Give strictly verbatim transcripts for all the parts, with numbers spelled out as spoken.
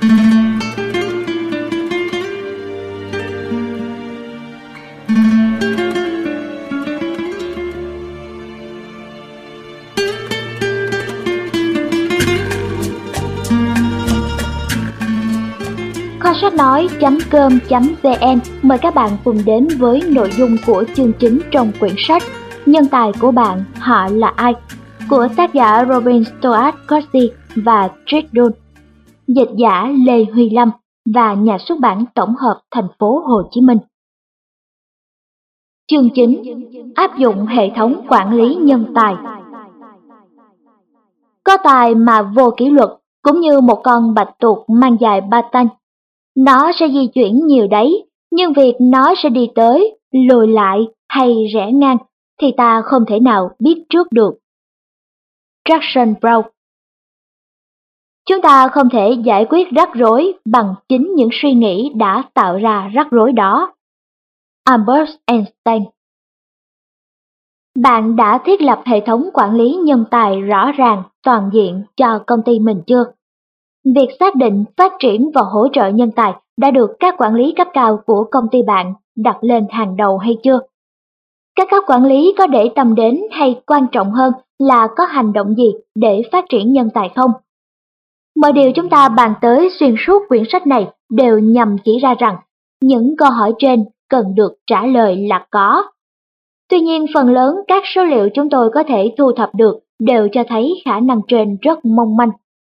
Kho sách nói.com.vn mời các bạn cùng đến với nội dung của chương chính trong quyển sách Nhân tài của bạn, họ là ai? Của tác giả Robin Stuart Corsi và Trick Dunn, dịch giả Lê Huy Lâm và nhà xuất bản tổng hợp thành phố Hồ Chí Minh. Chương chính: áp dụng hệ thống quản lý nhân tài. Có tài mà vô kỷ luật, cũng như một con bạch tuộc mang dài ba tanh. Nó sẽ di chuyển nhiều đấy, nhưng việc nó sẽ đi tới, lùi lại hay rẽ ngang thì ta không thể nào biết trước được. Jackson Brown. Chúng ta không thể giải quyết rắc rối bằng chính những suy nghĩ đã tạo ra rắc rối đó. Albert Einstein. Bạn đã thiết lập hệ thống quản lý nhân tài rõ ràng, toàn diện cho công ty mình chưa? Việc xác định, phát triển và hỗ trợ nhân tài đã được các quản lý cấp cao của công ty bạn đặt lên hàng đầu hay chưa? Các cấp quản lý có để tâm đến hay quan trọng hơn là có hành động gì để phát triển nhân tài không? Mọi điều chúng ta bàn tới xuyên suốt quyển sách này đều nhằm chỉ ra rằng những câu hỏi trên cần được trả lời là có. Tuy nhiên, phần lớn các số liệu chúng tôi có thể thu thập được đều cho thấy khả năng trên rất mong manh.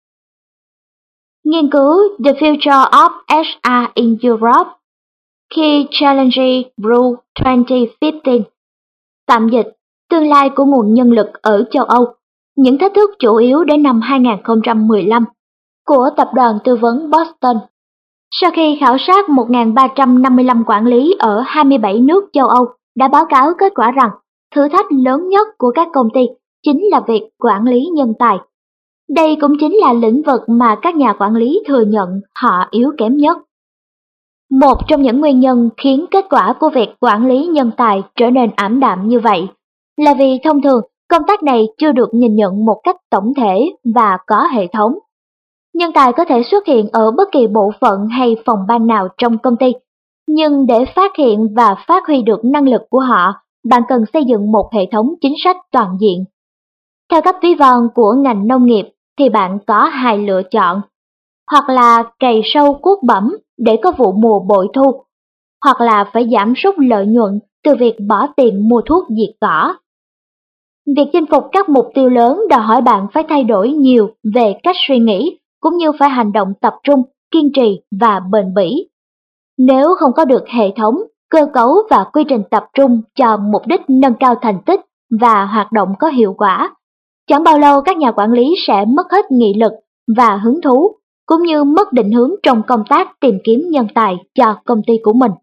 Nghiên cứu The Future of hát rờ in Europe, Key Challenges Brew hai không một năm, tạm dịch, tương lai của nguồn nhân lực ở châu Âu, những thách thức chủ yếu đến năm hai không một lăm, của tập đoàn tư vấn Boston. Sau khi khảo sát một nghìn ba trăm năm mươi lăm quản lý ở hai mươi bảy nước châu Âu đã báo cáo kết quả rằng thử thách lớn nhất của các công ty chính là việc quản lý nhân tài. Đây cũng chính là lĩnh vực mà các nhà quản lý thừa nhận họ yếu kém nhất. Một trong những nguyên nhân khiến kết quả của việc quản lý nhân tài trở nên ảm đạm như vậy là vì thông thường công tác này chưa được nhìn nhận một cách tổng thể và có hệ thống. Nhân tài có thể xuất hiện ở bất kỳ bộ phận hay phòng ban nào trong công ty, nhưng để phát hiện và phát huy được năng lực của họ, bạn cần xây dựng một hệ thống chính sách toàn diện. Theo cách ví von của ngành nông nghiệp thì bạn có hai lựa chọn, hoặc là cày sâu cuốc bẩm để có vụ mùa bội thu, hoặc là phải giảm sút lợi nhuận từ việc bỏ tiền mua thuốc diệt cỏ. Việc chinh phục các mục tiêu lớn đòi hỏi bạn phải thay đổi nhiều về cách suy nghĩ, cũng như phải hành động tập trung, kiên trì và bền bỉ. Nếu không có được hệ thống, cơ cấu và quy trình tập trung cho mục đích nâng cao thành tích và hoạt động có hiệu quả, chẳng bao lâu các nhà quản lý sẽ mất hết nghị lực và hứng thú, cũng như mất định hướng trong công tác tìm kiếm nhân tài cho công ty của mình.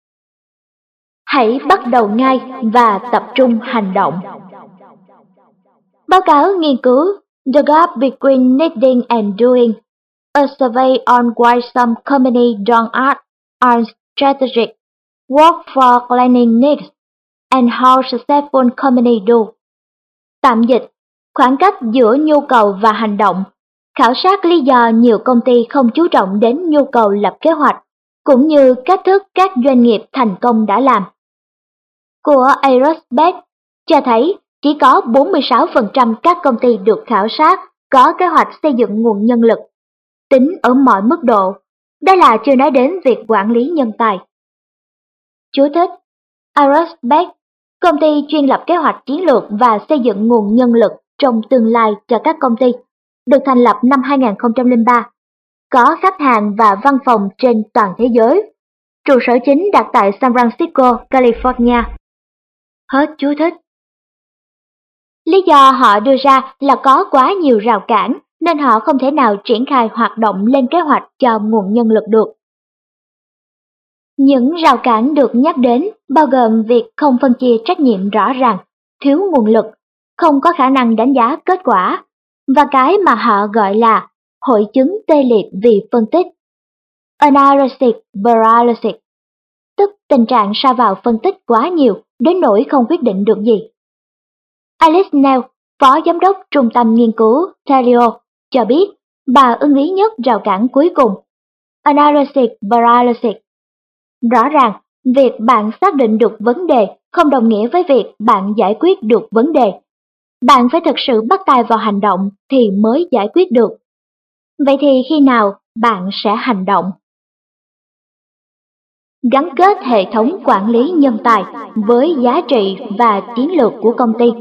Hãy bắt đầu ngay và tập trung hành động. Báo cáo nghiên cứu The Gap Between Needing and Doing, a survey on why some companies don't act on strategic work for planning needs and how successful companies do. Tạm dịch, khoảng cách giữa nhu cầu và hành động, khảo sát lý do nhiều công ty không chú trọng đến nhu cầu lập kế hoạch, cũng như cách thức các doanh nghiệp thành công đã làm. Của Aerospace cho thấy chỉ có bốn mươi sáu phần trăm các công ty được khảo sát có kế hoạch xây dựng nguồn nhân lực, tính ở mọi mức độ, đó là chưa nói đến việc quản lý nhân tài. Chú thích: Aerospace, công ty chuyên lập kế hoạch chiến lược và xây dựng nguồn nhân lực trong tương lai cho các công ty, được thành lập năm hai không không ba, có khách hàng và văn phòng trên toàn thế giới, trụ sở chính đặt tại San Francisco, California. Hết chú thích. Lý do họ đưa ra là có quá nhiều rào cản nên họ không thể nào triển khai hoạt động lên kế hoạch cho nguồn nhân lực được. Những rào cản được nhắc đến bao gồm việc không phân chia trách nhiệm rõ ràng, thiếu nguồn lực, không có khả năng đánh giá kết quả, và cái mà họ gọi là hội chứng tê liệt vì phân tích, analysis paralysis, tức tình trạng sa vào phân tích quá nhiều đến nỗi không quyết định được gì. Alice Nell, phó giám đốc trung tâm nghiên cứu Thalio, cho biết bà ưng ý nhất rào cản cuối cùng Analysis paralysis. Rõ ràng, việc bạn xác định được vấn đề không đồng nghĩa với việc bạn giải quyết được vấn đề. Bạn phải thực sự bắt tay vào hành động thì mới giải quyết được. Vậy thì khi nào bạn sẽ hành động? Gắn kết hệ thống quản lý nhân tài với giá trị và chiến lược của công ty.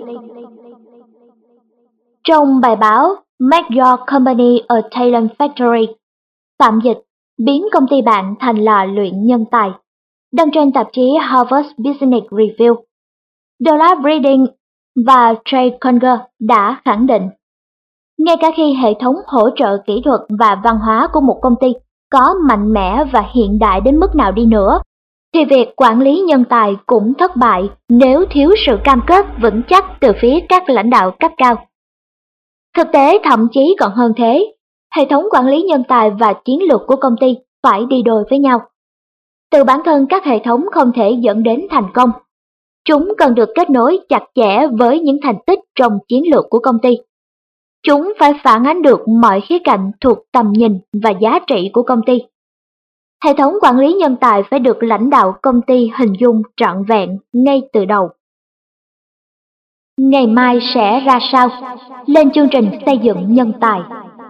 Trong bài báo Make Your Company a Talent Factory, tạm dịch biến công ty bạn thành lò luyện nhân tài, đăng trên tạp chí Harvard Business Review, Douglas Breeding và Trey Conger đã khẳng định, ngay cả khi hệ thống hỗ trợ kỹ thuật và văn hóa của một công ty có mạnh mẽ và hiện đại đến mức nào đi nữa, thì việc quản lý nhân tài cũng thất bại nếu thiếu sự cam kết vững chắc từ phía các lãnh đạo cấp cao. Thực tế thậm chí còn hơn thế, hệ thống quản lý nhân tài và chiến lược của công ty phải đi đôi với nhau. Từ bản thân các hệ thống không thể dẫn đến thành công. Chúng cần được kết nối chặt chẽ với những thành tích trong chiến lược của công ty. Chúng phải phản ánh được mọi khía cạnh thuộc tầm nhìn và giá trị của công ty. Hệ thống quản lý nhân tài phải được lãnh đạo công ty hình dung trọn vẹn ngay từ đầu. Ngày mai sẽ ra sao? Lên chương trình xây dựng nhân tài.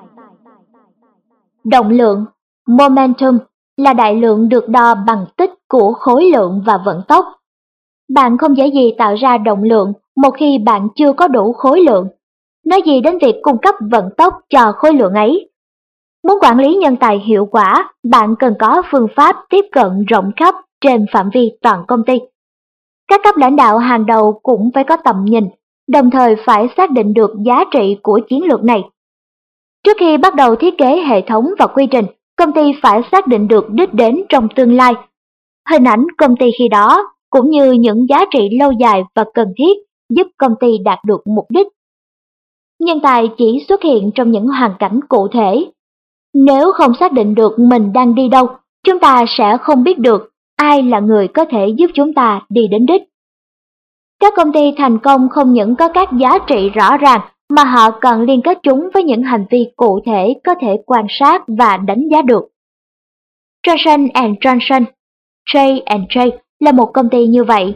Động lượng, momentum, là đại lượng được đo bằng tích của khối lượng và vận tốc. Bạn không dễ gì tạo ra động lượng một khi bạn chưa có đủ khối lượng. Nói gì đến việc cung cấp vận tốc cho khối lượng ấy. Muốn quản lý nhân tài hiệu quả, bạn cần có phương pháp tiếp cận rộng khắp trên phạm vi toàn công ty. Các cấp lãnh đạo hàng đầu cũng phải có tầm nhìn, đồng thời phải xác định được giá trị của chiến lược này. Trước khi bắt đầu thiết kế hệ thống và quy trình, công ty phải xác định được đích đến trong tương lai. Hình ảnh công ty khi đó, cũng như những giá trị lâu dài và cần thiết giúp công ty đạt được mục đích. Nhân tài chỉ xuất hiện trong những hoàn cảnh cụ thể. Nếu không xác định được mình đang đi đâu, chúng ta sẽ không biết được ai là người có thể giúp chúng ta đi đến đích. Các công ty thành công không những có các giá trị rõ ràng, mà họ còn liên kết chúng với những hành vi cụ thể có thể quan sát và đánh giá được. Johnson and Johnson, J and J là một công ty như vậy.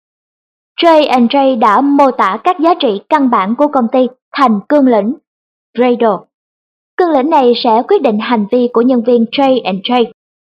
J and J đã mô tả các giá trị căn bản của công ty thành cương lĩnh, Gradle. Cương lĩnh này sẽ quyết định hành vi của nhân viên J and J.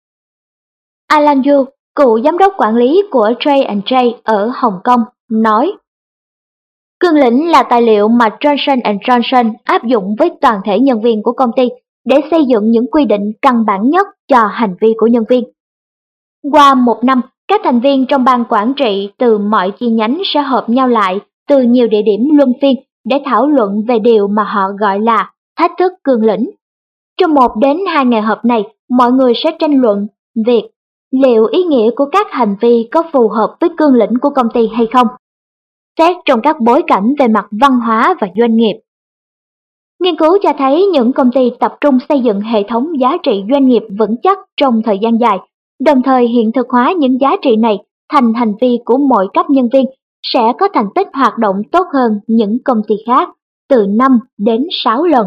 Alan Yu, cựu giám đốc quản lý của J and J ở Hồng Kông, nói: Cương lĩnh là tài liệu mà Johnson and Johnson áp dụng với toàn thể nhân viên của công ty để xây dựng những quy định căn bản nhất cho hành vi của nhân viên. Qua một năm, các thành viên trong ban quản trị từ mọi chi nhánh sẽ họp nhau lại từ nhiều địa điểm luân phiên để thảo luận về điều mà họ gọi là thách thức cương lĩnh. Trong một đến hai ngày họp này, mọi người sẽ tranh luận việc liệu ý nghĩa của các hành vi có phù hợp với cương lĩnh của công ty hay không, xét trong các bối cảnh về mặt văn hóa và doanh nghiệp. Nghiên cứu cho thấy những công ty tập trung xây dựng hệ thống giá trị doanh nghiệp vững chắc trong thời gian dài, đồng thời hiện thực hóa những giá trị này thành hành vi của mọi cấp nhân viên, sẽ có thành tích hoạt động tốt hơn những công ty khác từ năm đến sáu lần.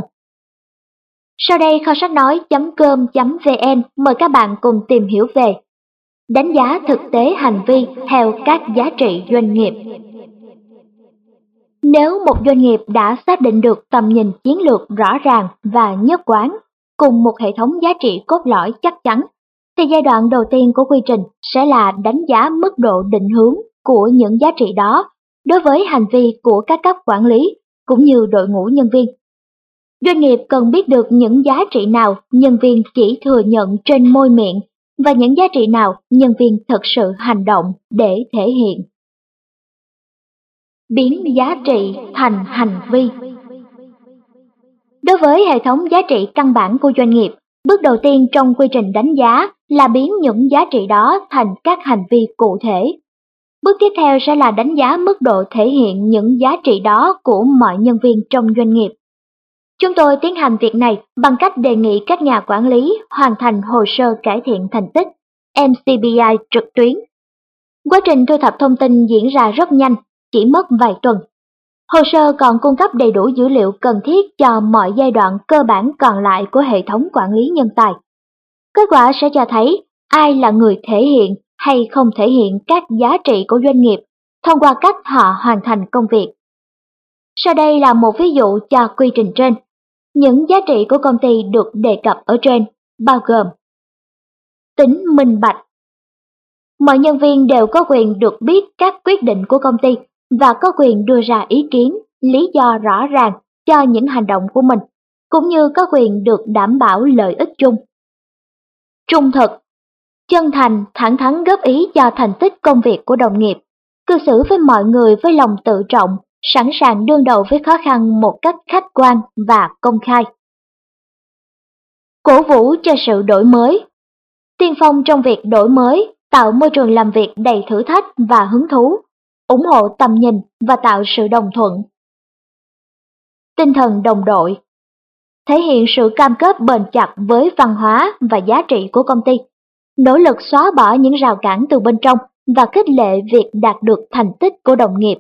Sau đây kho sách nói chấm com chấm vn mời các bạn cùng tìm hiểu về đánh giá thực tế hành vi theo các giá trị doanh nghiệp. Nếu một doanh nghiệp đã xác định được tầm nhìn chiến lược rõ ràng và nhất quán, cùng một hệ thống giá trị cốt lõi chắc chắn, thì giai đoạn đầu tiên của quy trình sẽ là đánh giá mức độ định hướng của những giá trị đó đối với hành vi của các cấp quản lý cũng như đội ngũ nhân viên. Doanh nghiệp cần biết được những giá trị nào nhân viên chỉ thừa nhận trên môi miệng và những giá trị nào nhân viên thực sự hành động để thể hiện. Biến giá trị thành hành vi. Đối với hệ thống giá trị căn bản của doanh nghiệp, bước đầu tiên trong quy trình đánh giá là biến những giá trị đó thành các hành vi cụ thể. Bước tiếp theo sẽ là đánh giá mức độ thể hiện những giá trị đó của mọi nhân viên trong doanh nghiệp. Chúng tôi tiến hành việc này bằng cách đề nghị các nhà quản lý hoàn thành hồ sơ cải thiện thành tích M C B I trực tuyến. Quá trình thu thập thông tin diễn ra rất nhanh, chỉ mất vài tuần. Hồ sơ còn cung cấp đầy đủ dữ liệu cần thiết cho mọi giai đoạn cơ bản còn lại của hệ thống quản lý nhân tài. Kết quả sẽ cho thấy ai là người thể hiện hay không thể hiện các giá trị của doanh nghiệp thông qua cách họ hoàn thành công việc. Sau đây là một ví dụ cho quy trình trên. Những giá trị của công ty được đề cập ở trên bao gồm: tính minh bạch. Mọi nhân viên đều có quyền được biết các quyết định của công ty và có quyền đưa ra ý kiến, lý do rõ ràng cho những hành động của mình, cũng như có quyền được đảm bảo lợi ích chung. Trung thực. Chân thành, thẳng thắn góp ý cho thành tích công việc của đồng nghiệp, cư xử với mọi người với lòng tự trọng, sẵn sàng đương đầu với khó khăn một cách khách quan và công khai. Cổ vũ cho sự đổi mới. Tiên phong trong việc đổi mới, tạo môi trường làm việc đầy thử thách và hứng thú, ủng hộ tầm nhìn và tạo sự đồng thuận. Tinh thần đồng đội. Thể hiện sự cam kết bền chặt với văn hóa và giá trị của công ty, nỗ lực xóa bỏ những rào cản từ bên trong và khích lệ việc đạt được thành tích của đồng nghiệp.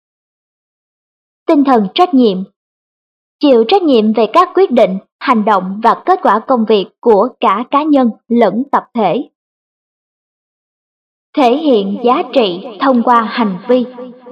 Tinh thần trách nhiệm. Chịu trách nhiệm về các quyết định, hành động và kết quả công việc của cả cá nhân lẫn tập thể. Thể hiện giá trị thông qua hành vi.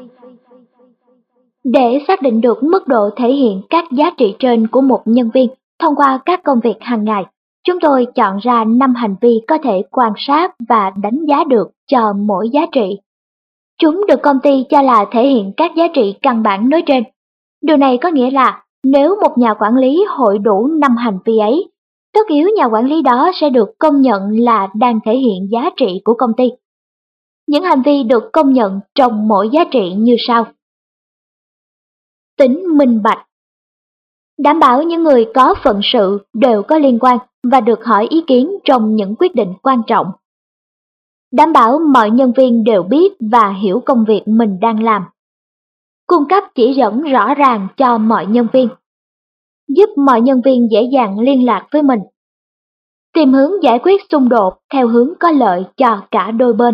Để xác định được mức độ thể hiện các giá trị trên của một nhân viên thông qua các công việc hàng ngày, chúng tôi chọn ra năm hành vi có thể quan sát và đánh giá được cho mỗi giá trị. Chúng được công ty cho là thể hiện các giá trị căn bản nói trên. Điều này có nghĩa là nếu một nhà quản lý hội đủ năm hành vi ấy, tất yếu nhà quản lý đó sẽ được công nhận là đang thể hiện giá trị của công ty. Những hành vi được công nhận trong mỗi giá trị như sau. Tính minh bạch. Đảm bảo những người có phận sự đều có liên quan và được hỏi ý kiến trong những quyết định quan trọng. Đảm bảo mọi nhân viên đều biết và hiểu công việc mình đang làm. Cung cấp chỉ dẫn rõ ràng cho mọi nhân viên. Giúp mọi nhân viên dễ dàng liên lạc với mình. Tìm hướng giải quyết xung đột theo hướng có lợi cho cả đôi bên.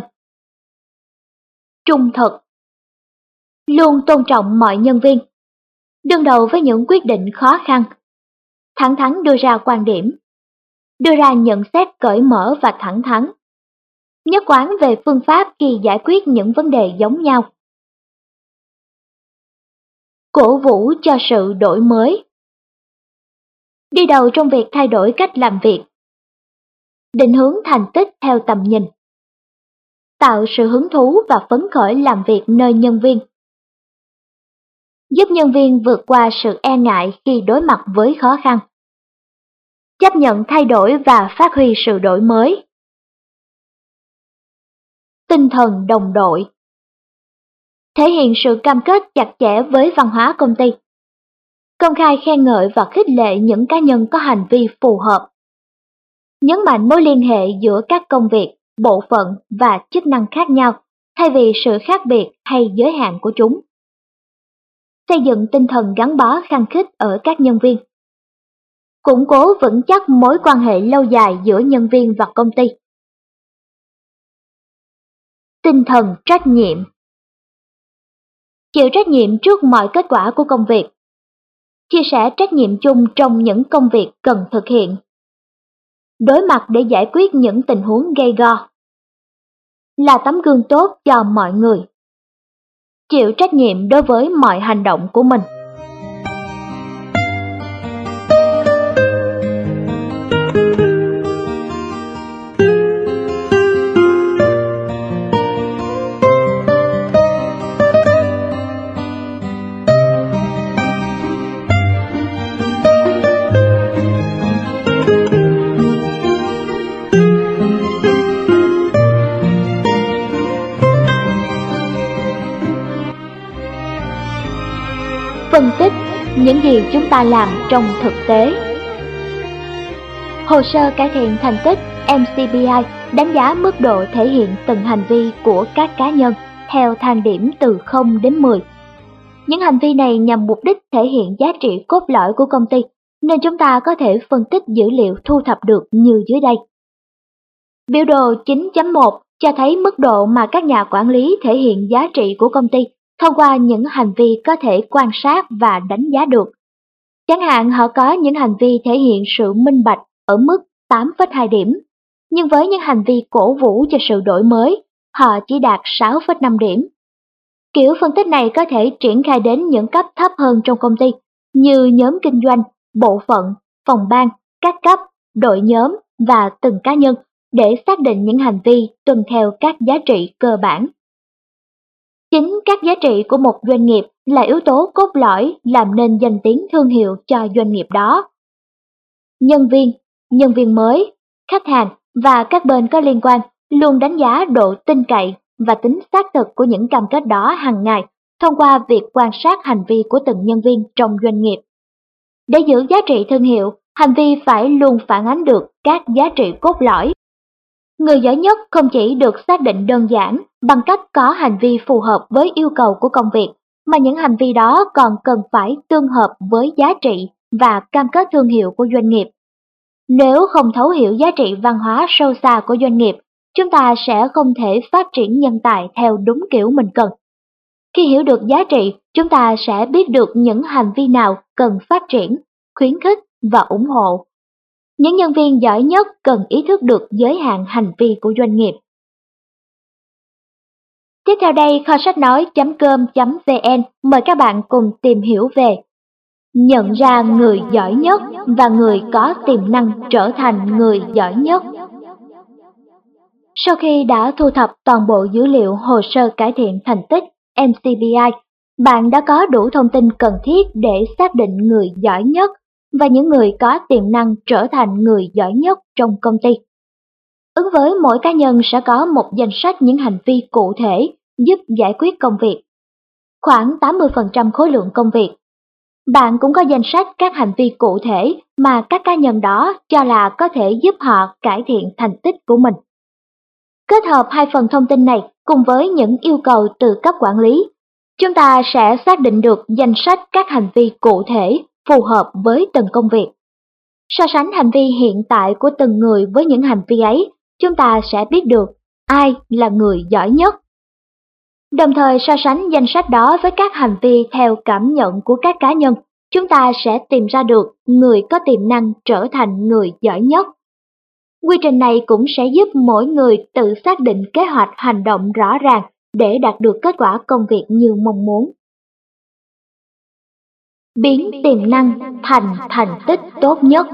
Trung thực. Luôn tôn trọng mọi nhân viên. Đương đầu với những quyết định khó khăn. Thẳng thắn đưa ra quan điểm. Đưa ra nhận xét cởi mở và thẳng thắn. Nhất quán về phương pháp khi giải quyết những vấn đề giống nhau. Cổ vũ cho sự đổi mới. Đi đầu trong việc thay đổi cách làm việc. Định hướng thành tích theo tầm nhìn. Tạo sự hứng thú và phấn khởi làm việc nơi nhân viên. Giúp nhân viên vượt qua sự e ngại khi đối mặt với khó khăn. Chấp nhận thay đổi và phát huy sự đổi mới. Tinh thần đồng đội. Thể hiện sự cam kết chặt chẽ với văn hóa công ty. Công khai khen ngợi và khích lệ những cá nhân có hành vi phù hợp. Nhấn mạnh mối liên hệ giữa các công việc, bộ phận và chức năng khác nhau, thay vì sự khác biệt hay giới hạn của chúng. Xây dựng tinh thần gắn bó khăng khít ở các nhân viên. Củng cố vững chắc mối quan hệ lâu dài giữa nhân viên và công ty. Tinh thần trách nhiệm. Chịu trách nhiệm trước mọi kết quả của công việc. Chia sẻ trách nhiệm chung trong những công việc cần thực hiện. Đối mặt để giải quyết những tình huống gây go. Là tấm gương tốt cho mọi người. Chịu trách nhiệm đối với mọi hành động của mình. Phân tích những gì chúng ta làm trong thực tế. Hồ sơ cải thiện thành tích em xê bê i đánh giá mức độ thể hiện từng hành vi của các cá nhân theo thang điểm từ không đến mười. Những hành vi này nhằm mục đích thể hiện giá trị cốt lõi của công ty, nên chúng ta có thể phân tích dữ liệu thu thập được như dưới đây. Biểu đồ chín chấm một cho thấy mức độ mà các nhà quản lý thể hiện giá trị của công ty thông qua những hành vi có thể quan sát và đánh giá được. Chẳng hạn họ có những hành vi thể hiện sự minh bạch ở mức tám phẩy hai điểm, nhưng với những hành vi cổ vũ cho sự đổi mới, họ chỉ đạt sáu phẩy năm điểm. Kiểu phân tích này có thể triển khai đến những cấp thấp hơn trong công ty, như nhóm kinh doanh, bộ phận, phòng ban, các cấp, đội nhóm và từng cá nhân để xác định những hành vi tuân theo các giá trị cơ bản. Chính các giá trị của một doanh nghiệp là yếu tố cốt lõi làm nên danh tiếng thương hiệu cho doanh nghiệp đó. Nhân viên, nhân viên mới, khách hàng và các bên có liên quan luôn đánh giá độ tin cậy và tính xác thực của những cam kết đó hàng ngày thông qua việc quan sát hành vi của từng nhân viên trong doanh nghiệp. Để giữ giá trị thương hiệu, hành vi phải luôn phản ánh được các giá trị cốt lõi. Người giỏi nhất không chỉ được xác định đơn giản bằng cách có hành vi phù hợp với yêu cầu của công việc, mà những hành vi đó còn cần phải tương hợp với giá trị và cam kết thương hiệu của doanh nghiệp. Nếu không thấu hiểu giá trị văn hóa sâu xa của doanh nghiệp, chúng ta sẽ không thể phát triển nhân tài theo đúng kiểu mình cần. Khi hiểu được giá trị, chúng ta sẽ biết được những hành vi nào cần phát triển, khuyến khích và ủng hộ. Những nhân viên giỏi nhất cần ý thức được giới hạn hành vi của doanh nghiệp. Tiếp theo đây, kho sách nói chấm com chấm vn mời các bạn cùng tìm hiểu về nhận ra người giỏi nhất và người có tiềm năng trở thành người giỏi nhất. Sau khi đã thu thập toàn bộ dữ liệu hồ sơ cải thiện thành tích M C B I, bạn đã có đủ thông tin cần thiết để xác định người giỏi nhất và những người có tiềm năng trở thành người giỏi nhất trong công ty. Ứng với mỗi cá nhân sẽ có một danh sách những hành vi cụ thể giúp giải quyết công việc, khoảng tám mươi phần trăm khối lượng công việc. Bạn cũng có danh sách các hành vi cụ thể mà các cá nhân đó cho là có thể giúp họ cải thiện thành tích của mình. Kết hợp hai phần thông tin này cùng với những yêu cầu từ cấp quản lý, chúng ta sẽ xác định được danh sách các hành vi cụ thể phù hợp với từng công việc. So sánh hành vi hiện tại của từng người với những hành vi ấy, chúng ta sẽ biết được ai là người giỏi nhất. Đồng thời so sánh danh sách đó với các hành vi theo cảm nhận của các cá nhân, chúng ta sẽ tìm ra được người có tiềm năng trở thành người giỏi nhất. Quy trình này cũng sẽ giúp mỗi người tự xác định kế hoạch hành động rõ ràng để đạt được kết quả công việc như mong muốn. Biến tiềm năng thành thành tích tốt nhất.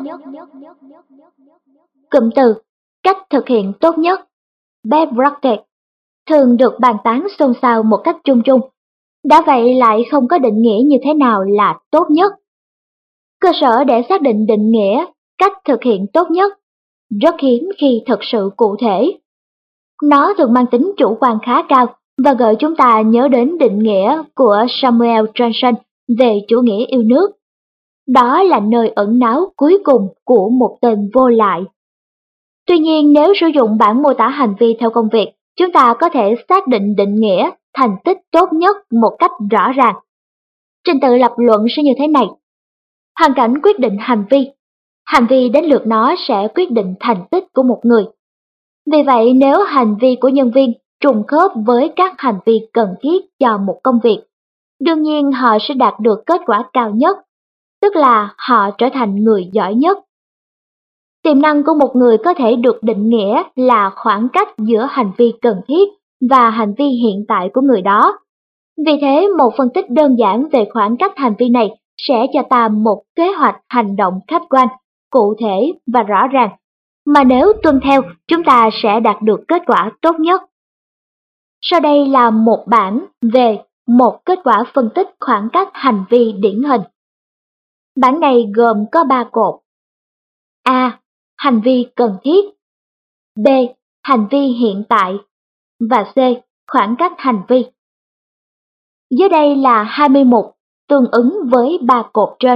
Cụm từ cách thực hiện tốt nhất, best practice, thường được bàn tán xôn xao một cách chung chung. Đã vậy lại không có định nghĩa như thế nào là tốt nhất. Cơ sở để xác định định nghĩa cách thực hiện tốt nhất rất hiếm khi thực sự cụ thể. Nó thường mang tính chủ quan khá cao và gợi chúng ta nhớ đến định nghĩa của Samuel Johnson về chủ nghĩa yêu nước. Đó là nơi ẩn náu cuối cùng của một tên vô lại. Tuy nhiên, nếu sử dụng bảng mô tả hành vi theo công việc, chúng ta có thể xác định định nghĩa thành tích tốt nhất một cách rõ ràng. Trình tự lập luận sẽ như thế này. Hoàn cảnh quyết định hành vi. Hành vi đến lượt nó sẽ quyết định thành tích của một người. Vì vậy, nếu hành vi của nhân viên trùng khớp với các hành vi cần thiết cho một công việc, đương nhiên họ sẽ đạt được kết quả cao nhất, tức là họ trở thành người giỏi nhất. Tiềm năng của một người có thể được định nghĩa là khoảng cách giữa hành vi cần thiết và hành vi hiện tại của người đó. Vì thế, một phân tích đơn giản về khoảng cách hành vi này sẽ cho ta một kế hoạch hành động khách quan, cụ thể và rõ ràng, mà nếu tuân theo, chúng ta sẽ đạt được kết quả tốt nhất. Sau đây là một bảng về một kết quả phân tích khoảng cách hành vi điển hình. Bảng này gồm có ba cột. A. Hành vi cần thiết. B. Hành vi hiện tại. Và C. Khoảng cách hành vi. Dưới đây là hai mươi mục tương ứng với ba cột trên.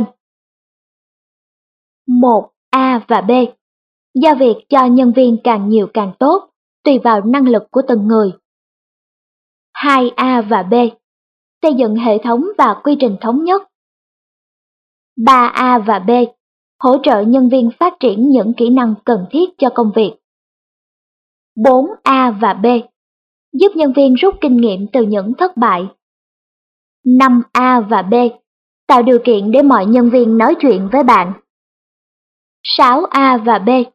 một. A và B. Giao việc cho nhân viên càng nhiều càng tốt, tùy vào năng lực của từng người. hai A và B. Xây dựng hệ thống và quy trình thống nhất. ba A và B. Hỗ trợ nhân viên phát triển những kỹ năng cần thiết cho công việc. bốn A và B. Giúp nhân viên rút kinh nghiệm từ những thất bại. năm A và B. Tạo điều kiện để mọi nhân viên nói chuyện với bạn. sáu A và B.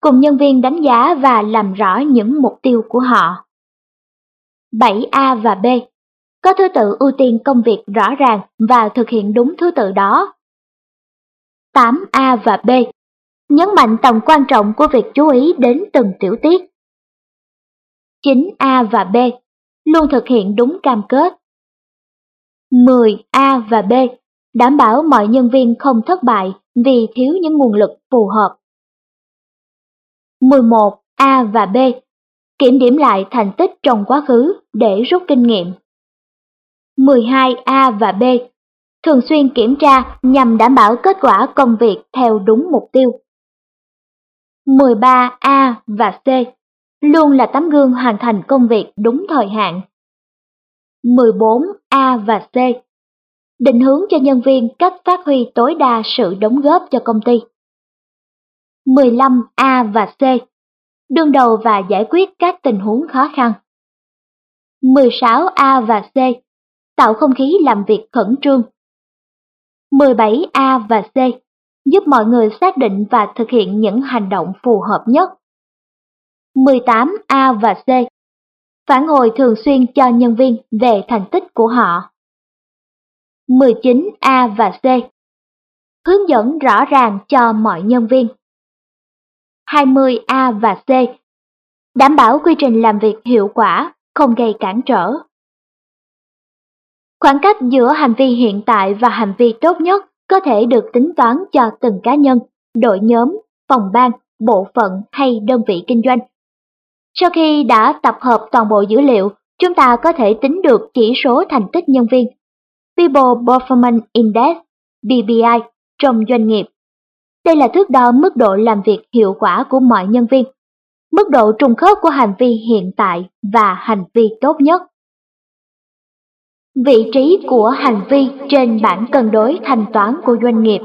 cùng nhân viên đánh giá và làm rõ những mục tiêu của họ. bảy A và B. Có thứ tự ưu tiên công việc rõ ràng và thực hiện đúng thứ tự đó. tám A và B. Nhấn mạnh tầm quan trọng của việc chú ý đến từng tiểu tiết. chín A và B. Luôn thực hiện đúng cam kết. mười A và B. Đảm bảo mọi nhân viên không thất bại vì thiếu những nguồn lực phù hợp. mười một A và B. Kiểm điểm lại thành tích trong quá khứ để rút kinh nghiệm. mười hai A và B. Thường xuyên kiểm tra nhằm đảm bảo kết quả công việc theo đúng mục tiêu. mười ba A và C. Luôn là tấm gương hoàn thành công việc đúng thời hạn. mười bốn A và C. Định hướng cho nhân viên cách phát huy tối đa sự đóng góp cho công ty. mười lăm A và C. Đương đầu và giải quyết các tình huống khó khăn. mười sáu A và C. Tạo không khí làm việc khẩn trương. mười bảy A và C. Giúp mọi người xác định và thực hiện những hành động phù hợp nhất. mười tám A và C. Phản hồi thường xuyên cho nhân viên về thành tích của họ. mười chín A và C. Hướng dẫn rõ ràng cho mọi nhân viên. hai mươi A và C. Đảm bảo quy trình làm việc hiệu quả, không gây cản trở. Khoảng cách giữa hành vi hiện tại và hành vi tốt nhất có thể được tính toán cho từng cá nhân, đội nhóm, phòng ban, bộ phận hay đơn vị kinh doanh. Sau khi đã tập hợp toàn bộ dữ liệu, chúng ta có thể tính được chỉ số thành tích nhân viên, People Performance Index, P P I, trong doanh nghiệp. Đây là thước đo mức độ làm việc hiệu quả của mọi nhân viên, mức độ trùng khớp của hành vi hiện tại và hành vi tốt nhất. Vị trí của hành vi trên bảng cân đối thanh toán của doanh nghiệp.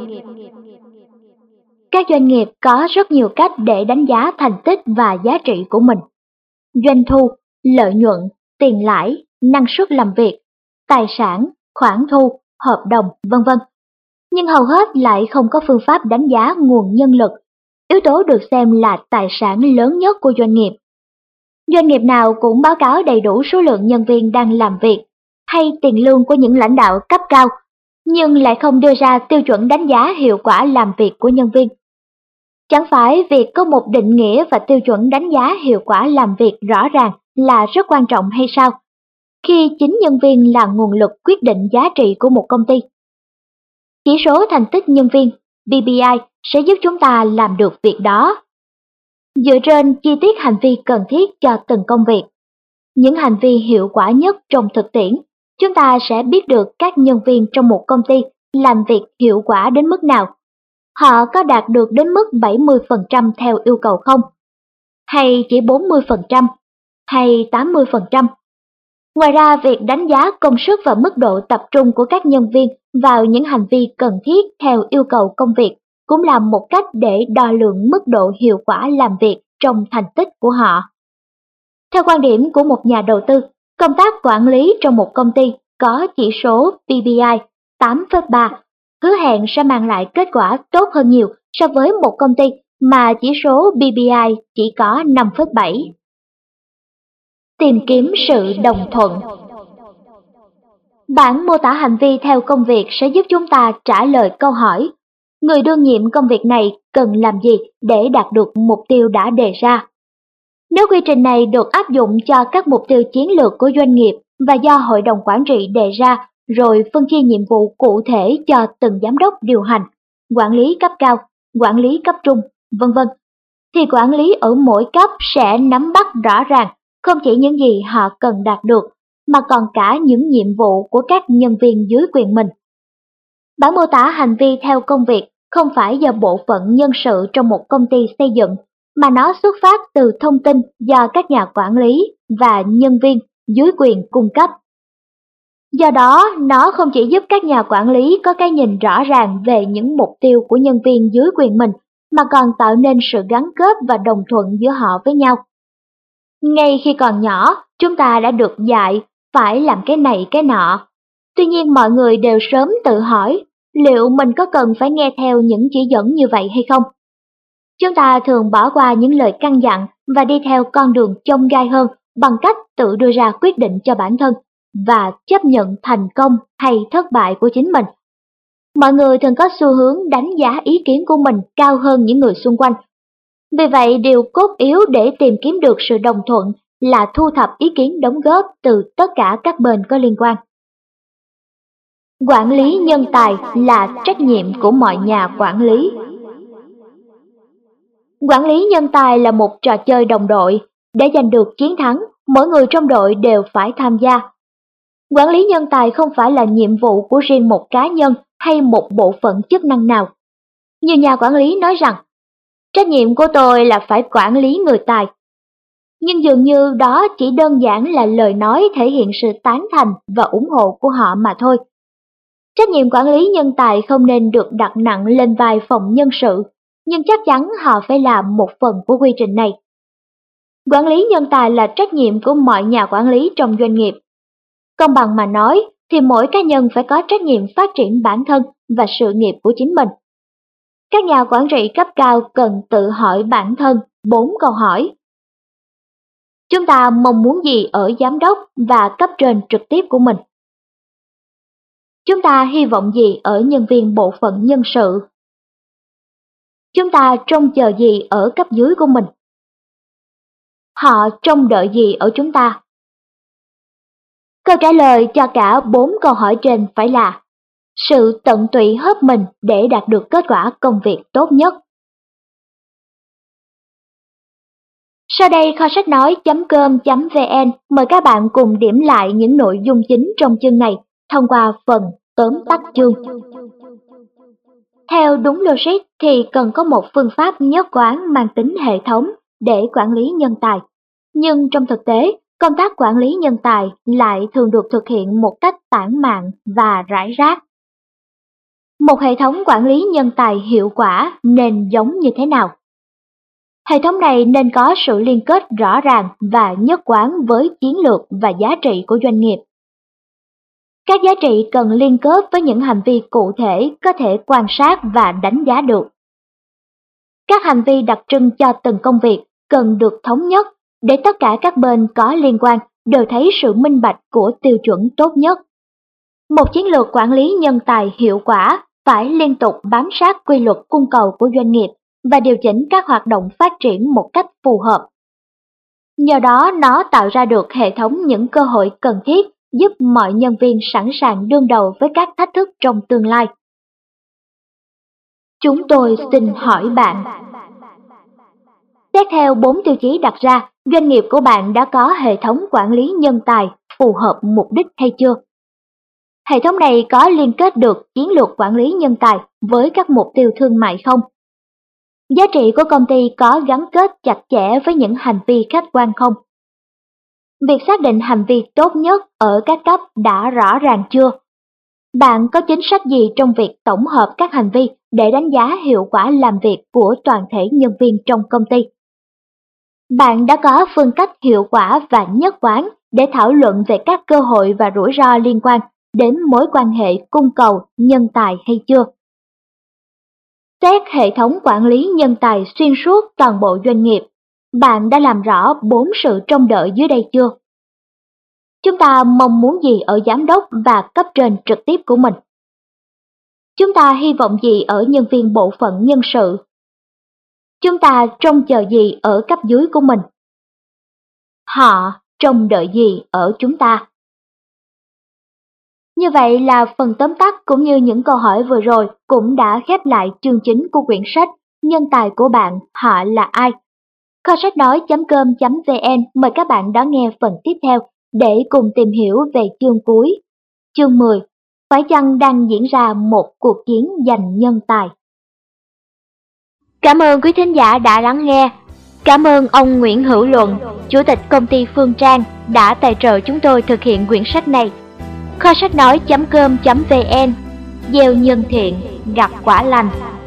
Các doanh nghiệp có rất nhiều cách để đánh giá thành tích và giá trị của mình. Doanh thu, lợi nhuận, tiền lãi, năng suất làm việc, tài sản, khoản thu, hợp đồng, vân vân. Nhưng hầu hết lại không có phương pháp đánh giá nguồn nhân lực, yếu tố được xem là tài sản lớn nhất của doanh nghiệp. Doanh nghiệp nào cũng báo cáo đầy đủ số lượng nhân viên đang làm việc hay tiền lương của những lãnh đạo cấp cao, nhưng lại không đưa ra tiêu chuẩn đánh giá hiệu quả làm việc của nhân viên. Chẳng phải việc có một định nghĩa và tiêu chuẩn đánh giá hiệu quả làm việc rõ ràng là rất quan trọng hay sao, khi chính nhân viên là nguồn lực quyết định giá trị của một công ty? Chỉ số thành tích nhân viên, P P I, sẽ giúp chúng ta làm được việc đó. Dựa trên chi tiết hành vi cần thiết cho từng công việc, những hành vi hiệu quả nhất trong thực tiễn, chúng ta sẽ biết được các nhân viên trong một công ty làm việc hiệu quả đến mức nào. Họ có đạt được đến mức bảy mươi phần trăm theo yêu cầu không? Hay chỉ bốn mươi phần trăm? Hay tám mươi phần trăm? Ngoài ra, việc đánh giá công sức và mức độ tập trung của các nhân viên vào những hành vi cần thiết theo yêu cầu công việc cũng là một cách để đo lường mức độ hiệu quả làm việc trong thành tích của họ. Theo quan điểm của một nhà đầu tư, công tác quản lý trong một công ty có chỉ số P P I tám phẩy ba hứa hẹn sẽ mang lại kết quả tốt hơn nhiều so với một công ty mà chỉ số P P I chỉ có năm phẩy bảy. Tìm kiếm sự đồng thuận. Bảng mô tả hành vi theo công việc sẽ giúp chúng ta trả lời câu hỏi: người đương nhiệm công việc này cần làm gì để đạt được mục tiêu đã đề ra? Nếu quy trình này được áp dụng cho các mục tiêu chiến lược của doanh nghiệp và do hội đồng quản trị đề ra, rồi phân chia nhiệm vụ cụ thể cho từng giám đốc điều hành, quản lý cấp cao, quản lý cấp trung, vân vân, thì quản lý ở mỗi cấp sẽ nắm bắt rõ ràng không chỉ những gì họ cần đạt được, mà còn cả những nhiệm vụ của các nhân viên dưới quyền mình. Bản mô tả hành vi theo công việc không phải do bộ phận nhân sự trong một công ty xây dựng, mà nó xuất phát từ thông tin do các nhà quản lý và nhân viên dưới quyền cung cấp. Do đó, nó không chỉ giúp các nhà quản lý có cái nhìn rõ ràng về những mục tiêu của nhân viên dưới quyền mình, mà còn tạo nên sự gắn kết và đồng thuận giữa họ với nhau. Ngay khi còn nhỏ, chúng ta đã được dạy phải làm cái này cái nọ. Tuy nhiên mọi người đều sớm tự hỏi liệu mình có cần phải nghe theo những chỉ dẫn như vậy hay không. Chúng ta thường bỏ qua những lời căn dặn và đi theo con đường chông gai hơn bằng cách tự đưa ra quyết định cho bản thân và chấp nhận thành công hay thất bại của chính mình. Mọi người thường có xu hướng đánh giá ý kiến của mình cao hơn những người xung quanh. Vì vậy, điều cốt yếu để tìm kiếm được sự đồng thuận là thu thập ý kiến đóng góp từ tất cả các bên có liên quan. Quản lý nhân tài là trách nhiệm của mọi nhà quản lý. Quản lý nhân tài là một trò chơi đồng đội. Để giành được chiến thắng, mỗi người trong đội đều phải tham gia. Quản lý nhân tài không phải là nhiệm vụ của riêng một cá nhân hay một bộ phận chức năng nào. Nhiều nhà quản lý nói rằng, trách nhiệm của tôi là phải quản lý người tài. Nhưng dường như đó chỉ đơn giản là lời nói thể hiện sự tán thành và ủng hộ của họ mà thôi. Trách nhiệm quản lý nhân tài không nên được đặt nặng lên vai phòng nhân sự, nhưng chắc chắn họ phải làm một phần của quy trình này. Quản lý nhân tài là trách nhiệm của mọi nhà quản lý trong doanh nghiệp. Công bằng mà nói, thì mỗi cá nhân phải có trách nhiệm phát triển bản thân và sự nghiệp của chính mình. Các nhà quản trị cấp cao cần tự hỏi bản thân bốn câu hỏi. Chúng ta mong muốn gì ở giám đốc và cấp trên trực tiếp của mình? Chúng ta hy vọng gì ở nhân viên bộ phận nhân sự? Chúng ta trông chờ gì ở cấp dưới của mình? Họ trông đợi gì ở chúng ta? Câu trả lời cho cả bốn câu hỏi trên phải là sự tận tụy hết mình để đạt được kết quả công việc tốt nhất. Sau đây kho sách nói chấm com chấm vn mời các bạn cùng điểm lại những nội dung chính trong chương này thông qua phần tóm tắt chương. Theo đúng logic thì cần có một phương pháp nhất quán mang tính hệ thống để quản lý nhân tài. Nhưng trong thực tế, công tác quản lý nhân tài lại thường được thực hiện một cách tản mạn và rải rác. Một hệ thống quản lý nhân tài hiệu quả nên giống như thế nào? Hệ thống này nên có sự liên kết rõ ràng và nhất quán với chiến lược và giá trị của doanh nghiệp. Các giá trị cần liên kết với những hành vi cụ thể có thể quan sát và đánh giá được. Các hành vi đặc trưng cho từng công việc cần được thống nhất để tất cả các bên có liên quan đều thấy sự minh bạch của tiêu chuẩn tốt nhất. Một chiến lược quản lý nhân tài hiệu quả phải liên tục bám sát quy luật cung cầu của doanh nghiệp và điều chỉnh các hoạt động phát triển một cách phù hợp. Nhờ đó nó tạo ra được hệ thống những cơ hội cần thiết giúp mọi nhân viên sẵn sàng đương đầu với các thách thức trong tương lai. Chúng tôi xin hỏi bạn. Xét theo bốn tiêu chí đặt ra, doanh nghiệp của bạn đã có hệ thống quản lý nhân tài phù hợp mục đích hay chưa? Hệ thống này có liên kết được chiến lược quản lý nhân tài với các mục tiêu thương mại không? Giá trị của công ty có gắn kết chặt chẽ với những hành vi khách quan không? Việc xác định hành vi tốt nhất ở các cấp đã rõ ràng chưa? Bạn có chính sách gì trong việc tổng hợp các hành vi để đánh giá hiệu quả làm việc của toàn thể nhân viên trong công ty? Bạn đã có phương cách hiệu quả và nhất quán để thảo luận về các cơ hội và rủi ro liên quan đến mối quan hệ cung cầu nhân tài hay chưa? Xét hệ thống quản lý nhân tài xuyên suốt toàn bộ doanh nghiệp, bạn đã làm rõ bốn sự trông đợi dưới đây chưa? Chúng ta mong muốn gì ở giám đốc và cấp trên trực tiếp của mình? Chúng ta hy vọng gì ở nhân viên bộ phận nhân sự? Chúng ta trông chờ gì ở cấp dưới của mình? Họ trông đợi gì ở chúng ta? Như vậy là phần tóm tắt cũng như những câu hỏi vừa rồi cũng đã khép lại chương chính của quyển sách Nhân tài của bạn, họ là ai? Kho sách nói chấm com chấm vn mời các bạn đón nghe phần tiếp theo để cùng tìm hiểu về chương cuối. Chương mười. Phải chăng đang diễn ra một cuộc chiến giành nhân tài? Cảm ơn quý thính giả đã lắng nghe. Cảm ơn ông Nguyễn Hữu Luận, Chủ tịch công ty Phương Trang đã tài trợ chúng tôi thực hiện quyển sách này. Kho sách nói chấm com chấm vn. Gieo nhân thiện, gặt quả lành.